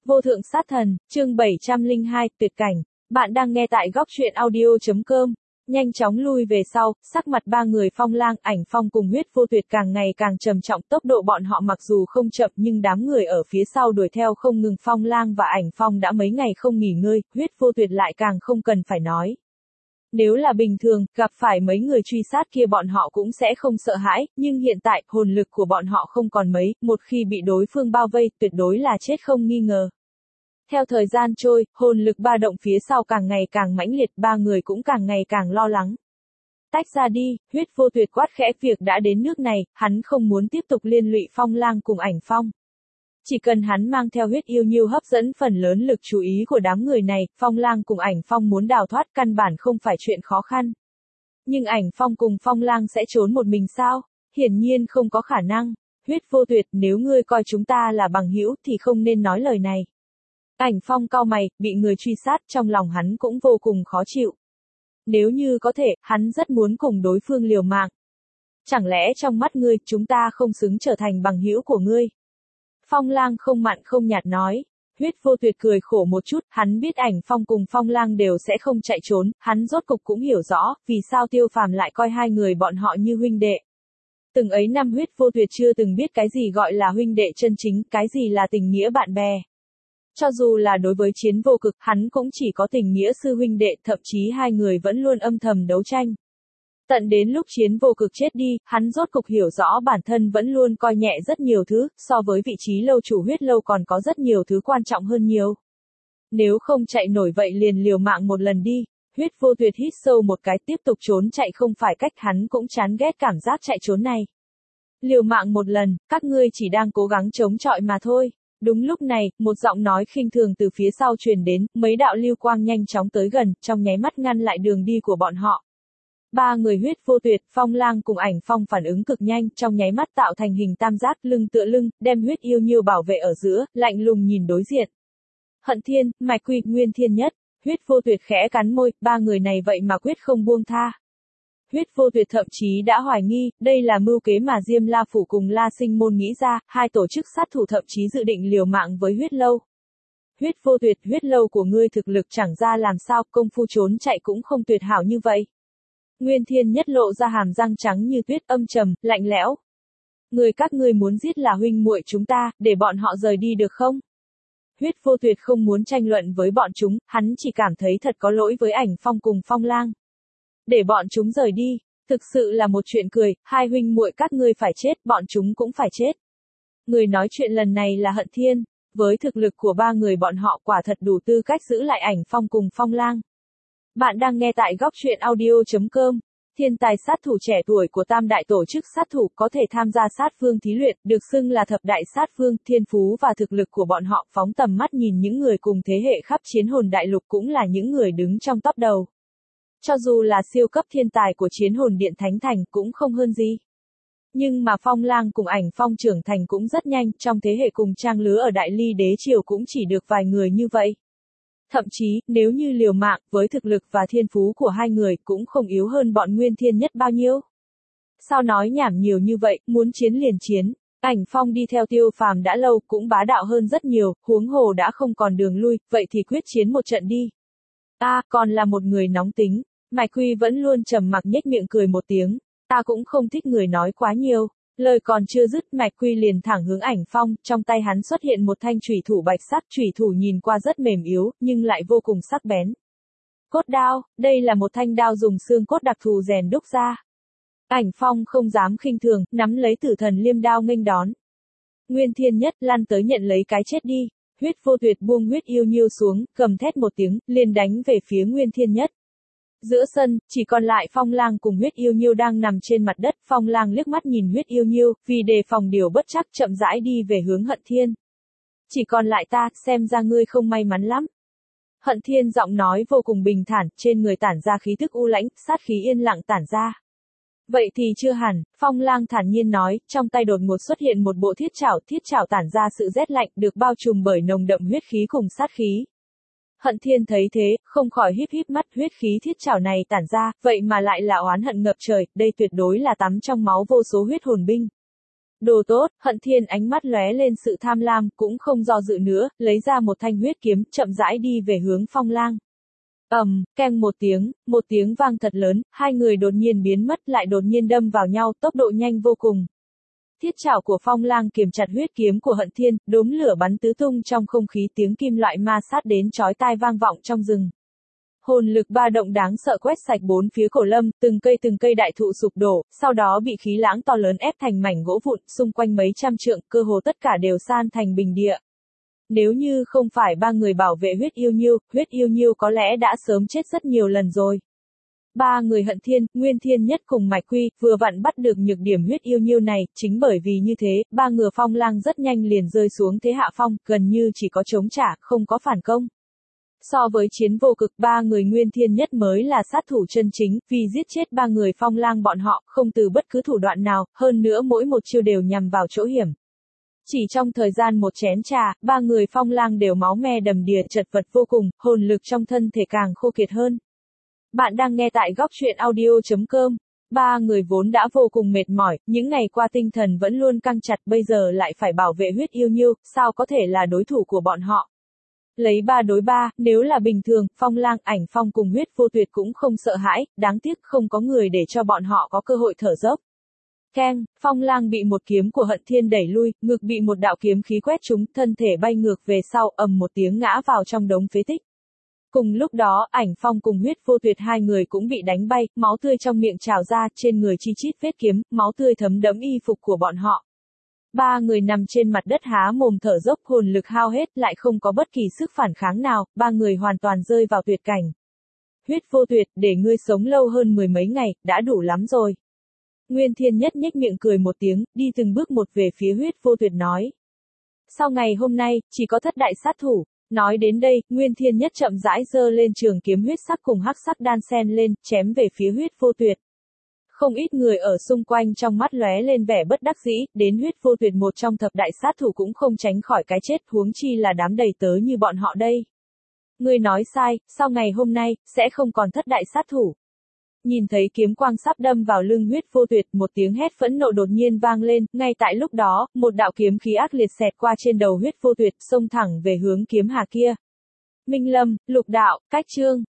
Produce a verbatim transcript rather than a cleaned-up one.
Vô thượng sát thần, chương bảy trăm lẻ hai, tuyệt cảnh. Bạn đang nghe tại góc truyện audio.com. Nhanh chóng lui về sau, sắc mặt ba người Phong Lang, Ảnh Phong cùng Huyết Vô Tuyệt càng ngày càng trầm trọng, tốc độ bọn họ mặc dù không chậm nhưng đám người ở phía sau đuổi theo không ngừng. Phong Lang và Ảnh Phong đã mấy ngày không nghỉ ngơi, Huyết Vô Tuyệt lại càng không cần phải nói. Nếu là bình thường, gặp phải mấy người truy sát kia bọn họ cũng sẽ không sợ hãi, nhưng hiện tại, hồn lực của bọn họ không còn mấy, một khi bị đối phương bao vây, tuyệt đối là chết không nghi ngờ. Theo thời gian trôi, hồn lực ba động phía sau càng ngày càng mãnh liệt, ba người cũng càng ngày càng lo lắng. Tách ra đi, Huyết Vô Tuyệt quát khẽ, việc đã đến nước này, hắn không muốn tiếp tục liên lụy Phong Lang cùng Ảnh Phong. Chỉ cần hắn mang theo huyết yêu nhiêu hấp dẫn phần lớn lực chú ý của đám người này, Phong Lang cùng Ảnh Phong muốn đào thoát căn bản không phải chuyện khó khăn. Nhưng Ảnh Phong cùng Phong Lang sẽ trốn một mình sao? Hiển nhiên không có khả năng. Huyết Vô Tuyệt, nếu ngươi coi chúng ta là bằng hữu thì không nên nói lời này. Ảnh Phong cau mày, bị người truy sát, trong lòng hắn cũng vô cùng khó chịu. Nếu như có thể, hắn rất muốn cùng đối phương liều mạng. Chẳng lẽ trong mắt ngươi, chúng ta không xứng trở thành bằng hữu của ngươi? Phong Lang không mặn không nhạt nói. Huyết Vô Tuyệt cười khổ một chút, hắn biết Ảnh Phong cùng Phong Lang đều sẽ không chạy trốn, hắn rốt cục cũng hiểu rõ, vì sao Tiêu Phàm lại coi hai người bọn họ như huynh đệ. Từng ấy năm Huyết Vô Tuyệt chưa từng biết cái gì gọi là huynh đệ chân chính, cái gì là tình nghĩa bạn bè. Cho dù là đối với Chiến Vô Cực, hắn cũng chỉ có tình nghĩa sư huynh đệ, thậm chí hai người vẫn luôn âm thầm đấu tranh. Tận đến lúc Chiến Vô Cực chết đi, hắn rốt cục hiểu rõ bản thân vẫn luôn coi nhẹ rất nhiều thứ, so với vị trí lâu chủ huyết lâu còn có rất nhiều thứ quan trọng hơn nhiều. Nếu không chạy nổi vậy liền liều mạng một lần đi. Huyết Vô Tuyệt hít sâu một cái, tiếp tục trốn chạy không phải cách, hắn cũng chán ghét cảm giác chạy trốn này. Liều mạng một lần, các ngươi chỉ đang cố gắng chống chọi mà thôi. Đúng lúc này, một giọng nói khinh thường từ phía sau truyền đến, mấy đạo lưu quang nhanh chóng tới gần, trong nháy mắt ngăn lại đường đi của bọn họ. Ba người Huyết Vô Tuyệt, Phong Lang cùng Ảnh Phong phản ứng cực nhanh, trong nháy mắt tạo thành hình tam giác, lưng tựa lưng, đem Huyết Yêu Nhiêu bảo vệ ở giữa, lạnh lùng nhìn đối diện. Hận Thiên, Mạch Quy, Nguyên Thiên Nhất. Huyết Vô Tuyệt khẽ cắn môi, ba người này vậy mà quyết không buông tha. Huyết Vô Tuyệt thậm chí đã hoài nghi, đây là mưu kế mà Diêm La Phủ cùng La Sinh Môn nghĩ ra, hai tổ chức sát thủ thậm chí dự định liều mạng với Huyết Lâu. Huyết Vô Tuyệt, Huyết Lâu của ngươi thực lực chẳng ra làm sao, công phu trốn chạy cũng không tuyệt hảo như vậy. Nguyên Thiên Nhất lộ ra hàm răng trắng như tuyết, âm trầm, lạnh lẽo. Người các ngươi muốn giết là huynh muội chúng ta, để bọn họ rời đi được không? Huyết Vô Tuyệt không muốn tranh luận với bọn chúng, hắn chỉ cảm thấy thật có lỗi với Ảnh Phong cùng Phong Lang. Để bọn chúng rời đi, thực sự là một chuyện cười, hai huynh muội các ngươi phải chết, bọn chúng cũng phải chết. Người nói chuyện lần này là Hận Thiên, với thực lực của ba người bọn họ quả thật đủ tư cách giữ lại Ảnh Phong cùng Phong Lang. Bạn đang nghe tại góc truyện audio.com. Thiên tài sát thủ trẻ tuổi của tam đại tổ chức sát thủ có thể tham gia sát phương thí luyện, được xưng là thập đại sát phương, thiên phú và thực lực của bọn họ phóng tầm mắt nhìn những người cùng thế hệ khắp Chiến Hồn Đại Lục cũng là những người đứng trong top đầu. Cho dù là siêu cấp thiên tài của Chiến Hồn Điện Thánh Thành cũng không hơn gì. Nhưng mà Phong Lang cùng Ảnh Phong trưởng thành cũng rất nhanh, trong thế hệ cùng trang lứa ở Đại Ly Đế Triều cũng chỉ được vài người như vậy. Thậm chí, nếu như liều mạng, với thực lực và thiên phú của hai người, cũng không yếu hơn bọn Nguyên Thiên Nhất bao nhiêu. Sao nói nhảm nhiều như vậy, muốn chiến liền chiến. Ảnh Phong đi theo Tiêu Phàm đã lâu, cũng bá đạo hơn rất nhiều, huống hồ đã không còn đường lui, vậy thì quyết chiến một trận đi. Ta, còn là một người nóng tính. Mạch Quy vẫn luôn trầm mặc nhếch miệng cười một tiếng. Ta cũng không thích người nói quá nhiều. Lời còn chưa dứt, Mạch Quy liền thẳng hướng Ảnh Phong, trong tay hắn xuất hiện một thanh chủy thủ bạch sắc, chủy thủ nhìn qua rất mềm yếu, nhưng lại vô cùng sắc bén. Cốt đao, đây là một thanh đao dùng xương cốt đặc thù rèn đúc ra. Ảnh Phong không dám khinh thường, nắm lấy Tử Thần Liêm đao nghênh đón. Nguyên Thiên Nhất lăn tới nhận lấy cái chết đi. Huyết Vô Tuyệt buông Huyết Yêu Nhiêu xuống, gầm thét một tiếng, liền đánh về phía Nguyên Thiên Nhất. Giữa sân, chỉ còn lại Phong Lang cùng Huyết Yêu Nhiêu đang nằm trên mặt đất, Phong Lang liếc mắt nhìn Huyết Yêu Nhiêu, vì đề phòng điều bất chắc chậm rãi đi về hướng Hận Thiên. Chỉ còn lại ta, xem ra ngươi không may mắn lắm. Hận Thiên giọng nói vô cùng bình thản, trên người tản ra khí tức u lãnh, sát khí yên lặng tản ra. Vậy thì chưa hẳn, Phong Lang thản nhiên nói, trong tay đột ngột xuất hiện một bộ thiết trảo, thiết trảo tản ra sự rét lạnh, được bao trùm bởi nồng đậm huyết khí cùng sát khí. Hận Thiên thấy thế, không khỏi híp híp mắt, huyết khí thiết trảo này tản ra, vậy mà lại là oán hận ngập trời, đây tuyệt đối là tắm trong máu vô số huyết hồn binh. Đồ tốt, Hận Thiên ánh mắt lóe lên sự tham lam, cũng không do dự nữa, lấy ra một thanh huyết kiếm, chậm rãi đi về hướng Phong Lang. ầm, um, keng một tiếng, một tiếng vang thật lớn, hai người đột nhiên biến mất lại đột nhiên đâm vào nhau, tốc độ nhanh vô cùng. Thiết chảo của Phong Lang kiềm chặt huyết kiếm của Hận Thiên, đốm lửa bắn tứ tung trong không khí, tiếng kim loại ma sát đến chói tai vang vọng trong rừng. Hồn lực ba động đáng sợ quét sạch bốn phía Cổ Lâm, từng cây từng cây đại thụ sụp đổ, sau đó bị khí lãng to lớn ép thành mảnh gỗ vụn, xung quanh mấy trăm trượng, cơ hồ tất cả đều san thành bình địa. Nếu như không phải ba người bảo vệ huyết yêu nhiêu, huyết yêu nhiêu có lẽ đã sớm chết rất nhiều lần rồi. Ba người Hận Thiên, Nguyên Thiên Nhất cùng Mạch Quy, vừa vặn bắt được nhược điểm huyết yêu nhiêu này, chính bởi vì như thế, ba người Phong Lang rất nhanh liền rơi xuống thế hạ phong, gần như chỉ có chống trả, không có phản công. So với chiến vô cực, ba người Nguyên Thiên Nhất mới là sát thủ chân chính, vì giết chết ba người Phong Lang bọn họ, không từ bất cứ thủ đoạn nào, hơn nữa mỗi một chiêu đều nhằm vào chỗ hiểm. Chỉ trong thời gian một chén trà, ba người Phong Lang đều máu me đầm đìa, chật vật vô cùng, hồn lực trong thân thể càng khô kiệt hơn. Bạn đang nghe tại góc truyện audio chấm com. Ba người vốn đã vô cùng mệt mỏi, những ngày qua tinh thần vẫn luôn căng chặt, bây giờ lại phải bảo vệ huyết yêu nhiêu, sao có thể là đối thủ của bọn họ. Lấy ba đối ba, nếu là bình thường, Phong Lang, Ảnh Phong cùng Huyết Vô Tuyệt cũng không sợ hãi, đáng tiếc không có người để cho bọn họ có cơ hội thở dốc. Keng, Phong Lang bị một kiếm của Hận Thiên đẩy lui, ngực bị một đạo kiếm khí quét trúng, thân thể bay ngược về sau, ầm một tiếng ngã vào trong đống phế tích. Cùng lúc đó, Ảnh Phong cùng Huyết Vô Tuyệt hai người cũng bị đánh bay, máu tươi trong miệng trào ra, trên người chi chít vết kiếm, máu tươi thấm đẫm y phục của bọn họ. Ba người nằm trên mặt đất há mồm thở dốc, hồn lực hao hết, lại không có bất kỳ sức phản kháng nào, ba người hoàn toàn rơi vào tuyệt cảnh. Huyết Vô Tuyệt, để ngươi sống lâu hơn mười mấy ngày, đã đủ lắm rồi. Nguyên Thiên Nhất nhếch miệng cười một tiếng, đi từng bước một về phía Huyết Vô Tuyệt nói. Sau ngày hôm nay, chỉ có thất đại sát thủ. Nói đến đây, Nguyên Thiên Nhất chậm rãi giơ lên trường kiếm huyết sắc cùng hắc sắc đan xen lên, chém về phía Huyết Vô Tuyệt. Không ít người ở xung quanh trong mắt lóe lên vẻ bất đắc dĩ, đến Huyết Vô Tuyệt một trong thập đại sát thủ cũng không tránh khỏi cái chết, huống chi là đám đầy tớ như bọn họ đây. Ngươi nói sai, sau ngày hôm nay, sẽ không còn thất đại sát thủ. Nhìn thấy kiếm quang sắp đâm vào lưng Huyết Vô Tuyệt, một tiếng hét phẫn nộ đột nhiên vang lên, ngay tại lúc đó, một đạo kiếm khí ác liệt xẹt qua trên đầu Huyết Vô Tuyệt, xông thẳng về hướng kiếm hà kia. Minh Lâm, Lục Đạo, Cách Chương.